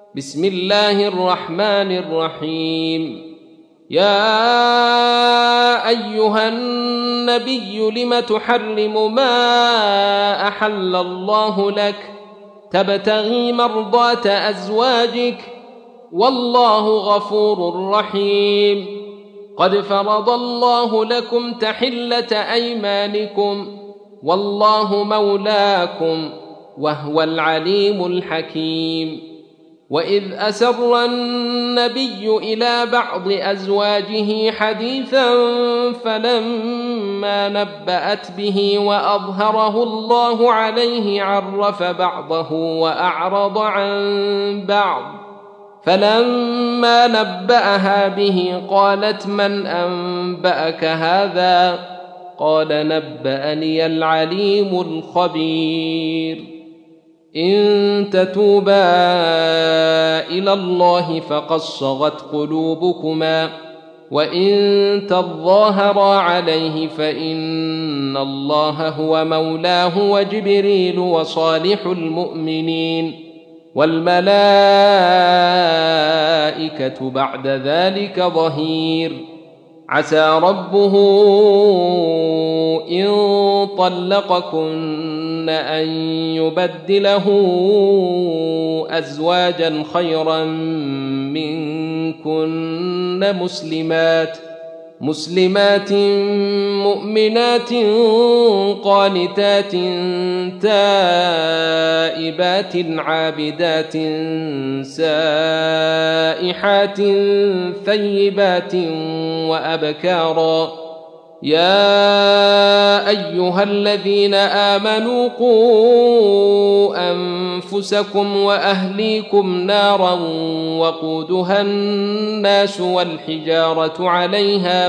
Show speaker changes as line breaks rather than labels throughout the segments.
بسم الله الرحمن الرحيم. يا أيها النبي لم تحرم ما أحل الله لك تبتغي مرضات أزواجك والله غفور رحيم. قد فرض الله لكم تحلة أيمانكم والله مولاكم وهو العليم الحكيم. وإذ أسر النبي إلى بعض أزواجه حديثا فلما نبأت به وأظهره الله عليه عرف بعضه وأعرض عن بعض، فلما نبأها به قالت من أنبأك هذا؟ قال نبأني العليم الخبير. إن تتوبا إلى الله فقد صغت قلوبكما وإن تظاهرا عليه فإن الله هو مولاه وجبريل وصالح المؤمنين والملائكة بعد ذلك ظهير. عسى ربه إن طلقكن أن يبدله أزواجا خيرا منكن مسلمات مؤمنات قانتات تائبات عابدات سائحات ثيبات وأبكارا. يا أيها الذين آمنوا قوا أنفسكم وأهليكم نارا وقودها الناس والحجارة عليها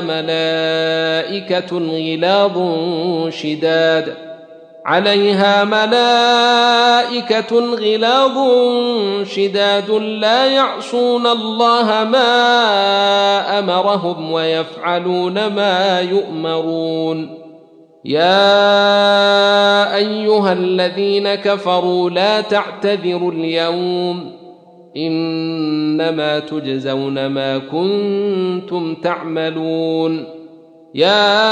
ملائكة غلاظ شداد لا يعصون الله ما أمرهم ويفعلون ما يؤمرون. يا أيها الذين كفروا لا تعتذروا اليوم إنما تجزون ما كنتم تعملون. يا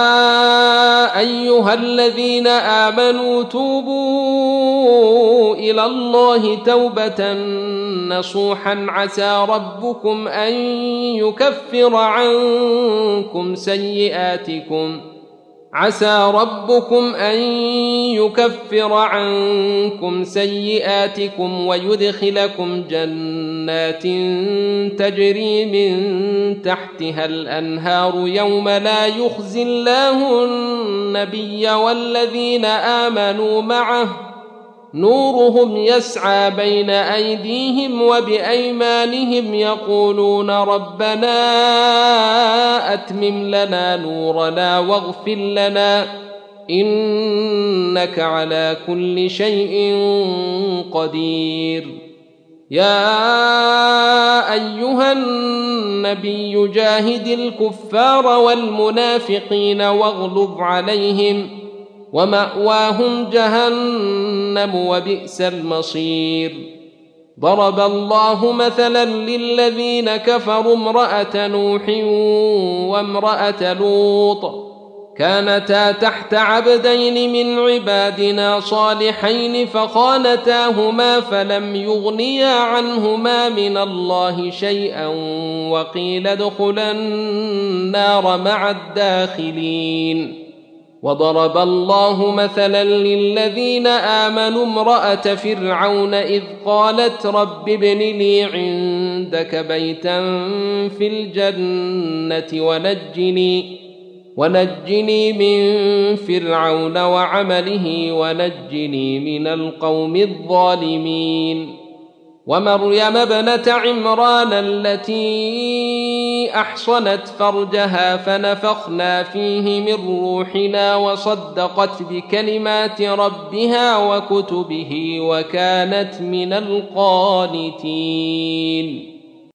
أيها الذين آمنوا توبوا إلى الله توبة نصوحا عسى ربكم أن يكفر عنكم سيئاتكم ويدخلكم جنات تجري من تحتها الأنهار يوم لا يخزي الله النبي والذين آمنوا معه نورهم يسعى بين أيديهم وبأيمانهم يقولون ربنا أتمم لنا نورنا واغفر لنا إنك على كل شيء قدير. يا أيها النبي جاهد الكفار والمنافقين واغلظ عليهم ومأواهم جهنم وبئس المصير. ضرب الله مثلا للذين كفروا امرأة نوح وامرأة لوط كانتا تحت عبدين من عبادنا صالحين فخانتاهما فلم يغنيا عنهما من الله شيئا وقيل ادخلا النار مع الداخلين. وضرب الله مثلا للذين آمنوا امرأة فرعون إذ قالت رب ابن لي عندك بيتا في الجنة ونجني من فرعون وعمله ونجني من القوم الظالمين. ومريم ابنة عمران التي أحصنت فرجها فنفخنا فيه من روحنا وصدقت بكلمات ربها وكتبه وكانت من القانتين.